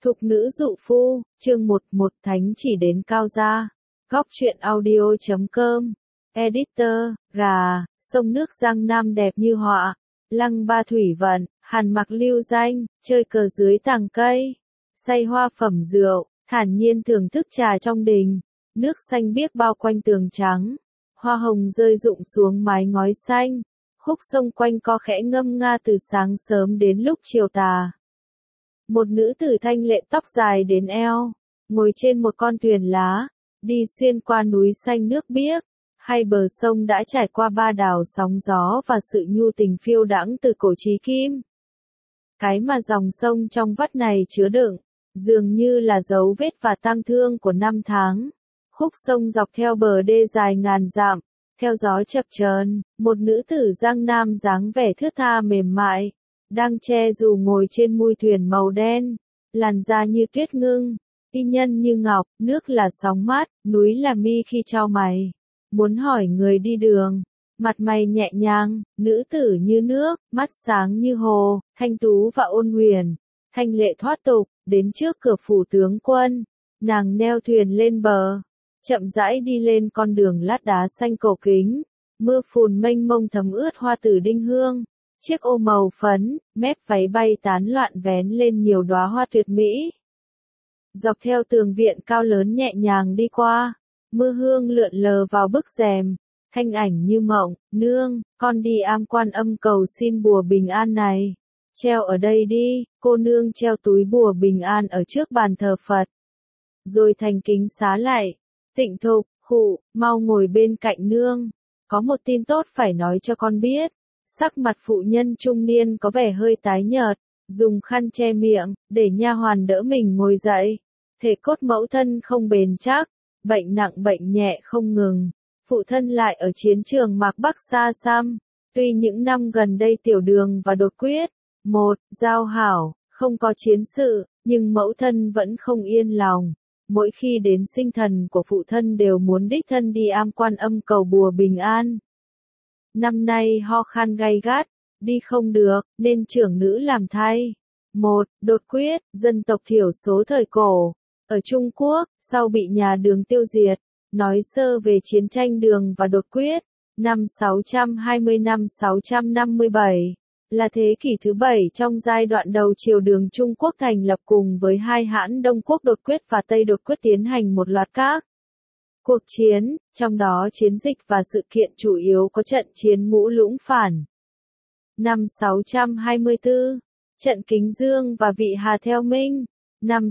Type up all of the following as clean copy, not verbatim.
Thục nữ dụ phu, chương 11 Thánh chỉ đến cao gia. Góc truyện audio.com. Editor, gà, sông nước Giang Nam đẹp như họa. Lăng Ba thủy vận, hàn mặc lưu danh, chơi cờ dưới tàng cây. Say hoa phẩm rượu, thản nhiên thưởng thức trà trong đình. Nước xanh biếc bao quanh tường trắng. Hoa hồng rơi rụng xuống mái ngói xanh. Khúc sông quanh co khẽ ngâm nga từ sáng sớm đến lúc chiều tà. Một nữ tử thanh lệ tóc dài đến eo, ngồi trên một con thuyền lá, đi xuyên qua núi xanh nước biếc, hai bờ sông đã trải qua ba đảo sóng gió và sự nhu tình phiêu đãng từ cổ chí kim. Cái mà dòng sông trong vắt này chứa đựng, dường như là dấu vết và tang thương của năm tháng. Khúc sông dọc theo bờ đê dài ngàn dặm, theo gió chập chờn, một nữ tử Giang Nam dáng vẻ thướt tha mềm mại, đang che dù ngồi trên mui thuyền màu đen, làn da như tuyết ngưng, y nhân như ngọc, nước là sóng mát, núi là mi khi chau mày. Muốn hỏi người đi đường, mặt mày nhẹ nhàng, nữ tử như nước, mắt sáng như hồ, thanh tú và ôn huyền, thanh lệ thoát tục, đến trước cửa phủ tướng quân, nàng neo thuyền lên bờ, chậm rãi đi lên con đường lát đá xanh cổ kính, mưa phùn mênh mông thấm ướt hoa tử đinh hương. Chiếc ô màu phấn, mép váy bay tán loạn vén lên nhiều đóa hoa tuyệt mỹ. Dọc theo tường viện cao lớn nhẹ nhàng đi qua, mưa hương lượn lờ vào bức rèm, thanh ảnh như mộng, nương, con đi am quan âm cầu xin bùa bình an này. Treo ở đây đi, cô nương treo túi bùa bình an ở trước bàn thờ Phật. Rồi thành kính xá lại, Tịnh Thục, khụ, mau ngồi bên cạnh nương, có một tin tốt phải nói cho con biết. Sắc mặt phụ nhân trung niên có vẻ hơi tái nhợt, dùng khăn che miệng, để nha hoàn đỡ mình ngồi dậy. Thể cốt mẫu thân không bền chắc, bệnh nặng bệnh nhẹ không ngừng. Phụ thân lại ở chiến trường Mạc Bắc xa xăm. Tuy những năm gần đây tiểu đường và đột quyết, giao hảo, không có chiến sự, nhưng mẫu thân vẫn không yên lòng. Mỗi khi đến sinh thần của phụ thân đều muốn đích thân đi am quan âm cầu bùa bình an. Năm nay ho khan gay gắt, đi không được, nên trưởng nữ làm thay. Đột quyết, dân tộc thiểu số thời cổ. Ở Trung Quốc, sau bị nhà Đường tiêu diệt, nói sơ về chiến tranh Đường và đột quyết, năm 620 năm 657, là thế kỷ thứ 7 trong giai đoạn đầu triều Đường Trung Quốc thành lập cùng với hai hãn Đông Quốc đột quyết và Tây đột quyết tiến hành một loạt các cuộc chiến, trong đó chiến dịch và sự kiện chủ yếu có trận chiến Ngũ Lũng Phản. Năm 624, trận Kính Dương và Vị Hà theo Minh. Năm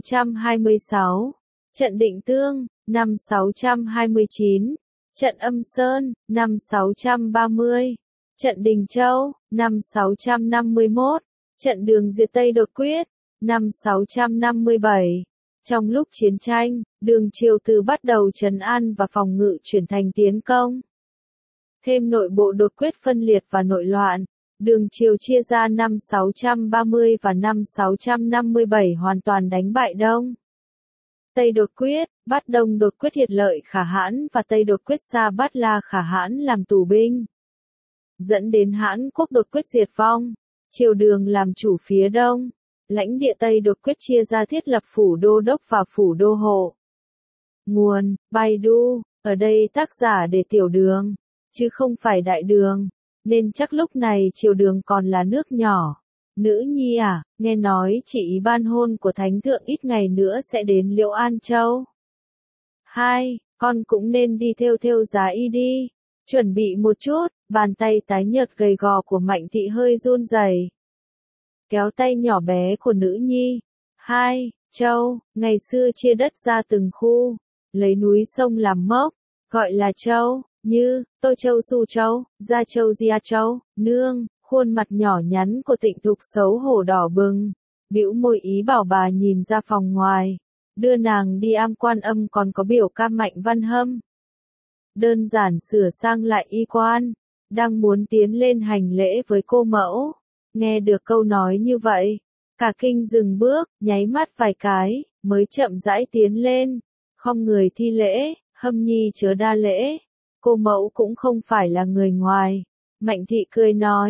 626, trận Định Tương. Năm 629, trận Âm Sơn. Năm 630, trận Đình Châu. Năm 651, trận Đường diệt Tây đột quyết. Năm 657. Trong lúc chiến tranh, Đường triều từ bắt đầu trấn an và phòng ngự chuyển thành tiến công. Thêm nội bộ đột quyết phân liệt và nội loạn, Đường triều chia ra năm 630 và năm 657 hoàn toàn đánh bại Đông. Tây đột quyết, bắt Đông đột quyết Hiệt Lợi Khả Hãn và Tây đột quyết Sa Bát La Khả Hãn làm tù binh. Dẫn đến Hãn quốc đột quyết diệt vong, triều Đường làm chủ phía Đông. Lãnh địa Tây đột quyết chia ra thiết lập phủ đô đốc và phủ đô hộ. Nguồn, Baidu, ở đây tác giả để tiểu đường, chứ không phải đại đường, nên chắc lúc này triều Đường còn là nước nhỏ. Nữ nhi à, nghe nói chị ý ban hôn của thánh thượng ít ngày nữa sẽ đến Liễu An Châu. 2. Con cũng nên đi theo giá y đi. Chuẩn bị một chút, bàn tay tái nhợt gầy gò của Mạnh thị hơi run rẩy. Kéo tay nhỏ bé của nữ nhi. 2. Châu, ngày xưa chia đất ra từng khu, lấy núi sông làm mốc, gọi là châu, như Tô Châu, Su Châu, Gia Châu, Gia Châu. Nương, khuôn mặt nhỏ nhắn của Tịnh Thục xấu hổ đỏ bừng, bĩu môi ý bảo bà nhìn ra phòng ngoài, đưa nàng đi am quan âm còn có biểu ca Mạnh Văn Hâm. Đơn giản sửa sang lại y quan, đang muốn tiến lên hành lễ với cô mẫu. Nghe được câu nói như vậy, cả kinh dừng bước, nháy mắt vài cái, mới chậm rãi tiến lên, khom người thi lễ, Hâm nhi chớ đa lễ, cô mẫu cũng không phải là người ngoài. Mạnh thị cười nói,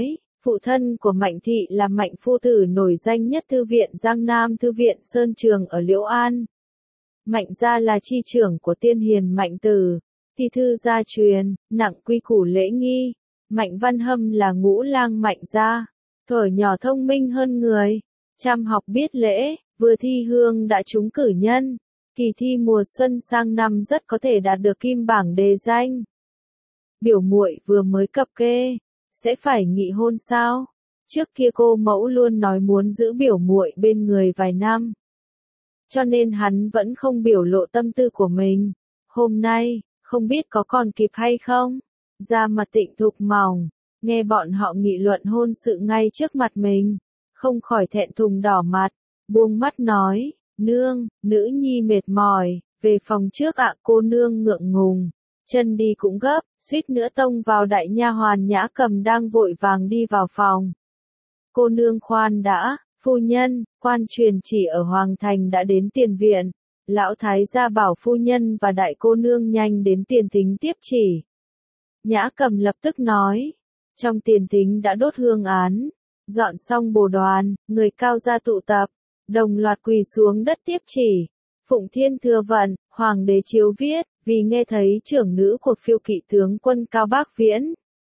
Phụ thân của Mạnh Thị là Mạnh Phu Tử nổi danh nhất Thư viện Giang Nam Thư viện Sơn Trường ở Liễu An. Mạnh gia là chi trưởng của tiên hiền Mạnh Tử, thi thư gia truyền, nặng quy củ lễ nghi. Mạnh Văn Hâm là ngũ lang Mạnh gia, thuở nhỏ thông minh hơn người, chăm học biết lễ, vừa thi hương đã trúng cử nhân. Kỳ thi mùa xuân sang năm rất có thể đạt được kim bảng đề danh. Biểu muội vừa mới cập kê, sẽ phải nghị hôn sao? Trước kia cô mẫu luôn nói muốn giữ biểu muội bên người vài năm. Cho nên hắn vẫn không biểu lộ tâm tư của mình. Hôm nay, không biết có còn kịp hay không? Da mặt Tịnh Thục mỏng, nghe bọn họ nghị luận hôn sự ngay trước mặt mình, không khỏi thẹn thùng đỏ mặt, buông mắt nói, nương, nữ nhi mệt mỏi, về phòng trước ạ. Cô nương ngượng ngùng, chân đi cũng gấp, suýt nữa tông vào đại nha hoàn Nhã Cầm đang vội vàng đi vào phòng. Cô nương khoan đã, phu nhân, quan truyền chỉ ở Hoàng Thành đã đến tiền viện. Lão thái gia bảo phu nhân và đại cô nương nhanh đến tiền thính tiếp chỉ. Nhã Cầm lập tức nói, trong tiền thính đã đốt hương án, dọn xong bồ đoàn, người cao gia tụ tập, đồng loạt quỳ xuống đất tiếp chỉ. Phụng Thiên thừa vận, hoàng đế chiếu viết, vì nghe thấy trưởng nữ của phiêu kỵ tướng quân Cao Bác Viễn.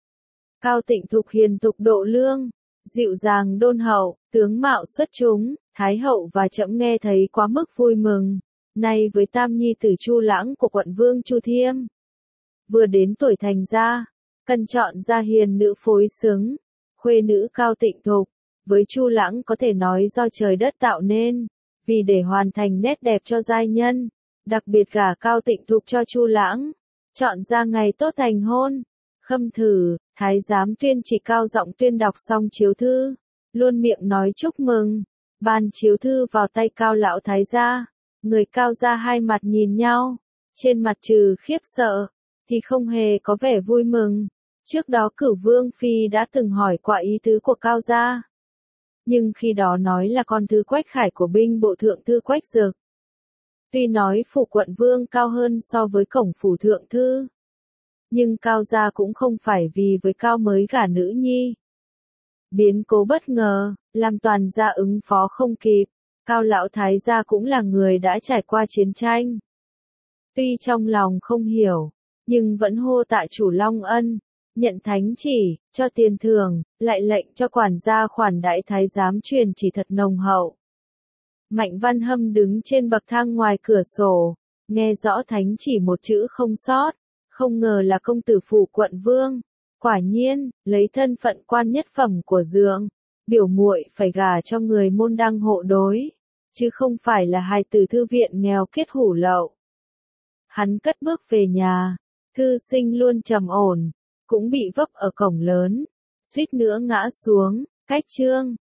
Cao Tịnh Thục hiền thục độ lương, dịu dàng đôn hậu, tướng mạo xuất chúng, thái hậu và trẫm nghe thấy quá mức vui mừng. Nay với tam nhi tử Chu Lãng của quận vương Chu Thiêm, vừa đến tuổi thành gia, cần chọn ra hiền nữ phối xứng. Khuê nữ Cao Tịnh Thục, với Chu Lãng có thể nói do trời đất tạo nên, vì để hoàn thành nét đẹp cho giai nhân, đặc biệt gả Cao Tịnh Thục cho Chu Lãng, chọn ra ngày tốt thành hôn. Khâm thử, thái giám Tuyên chỉ cao giọng tuyên đọc xong chiếu thư, luôn miệng nói chúc mừng, ban chiếu thư vào tay Cao lão thái gia. Người Cao gia hai mặt nhìn nhau, trên mặt trừ khiếp sợ, thì không hề có vẻ vui mừng. Trước đó Cửu Vương Phi đã từng hỏi qua ý tứ của Cao gia. Nhưng khi đó nói là con thứ Quách Khải của binh bộ thượng thư Quách Dực. Tuy nói phủ quận vương cao hơn so với cổng phủ thượng thư, nhưng Cao gia cũng không phải vì với Cao mới gả nữ nhi. Biến cố bất ngờ, làm toàn gia ứng phó không kịp. Cao lão thái gia cũng là người đã trải qua chiến tranh. Tuy trong lòng không hiểu, nhưng vẫn hô tạ chủ Long Ân, nhận thánh chỉ, cho tiền thưởng, lại lệnh cho quản gia khoản đãi thái giám truyền chỉ thật nồng hậu. Mạnh Văn Hâm đứng trên bậc thang ngoài cửa sổ, nghe rõ thánh chỉ một chữ không sót, không ngờ là công tử phủ quận vương. Quả nhiên, lấy thân phận quan nhất phẩm của dượng, biểu muội phải gả cho người môn đăng hộ đối, chứ không phải là hài tử thư viện nghèo kiết hủ lậu. Hắn cất bước về nhà, thư sinh luôn trầm ổn, cũng bị vấp ở cổng lớn, suýt nữa ngã xuống. Cách chương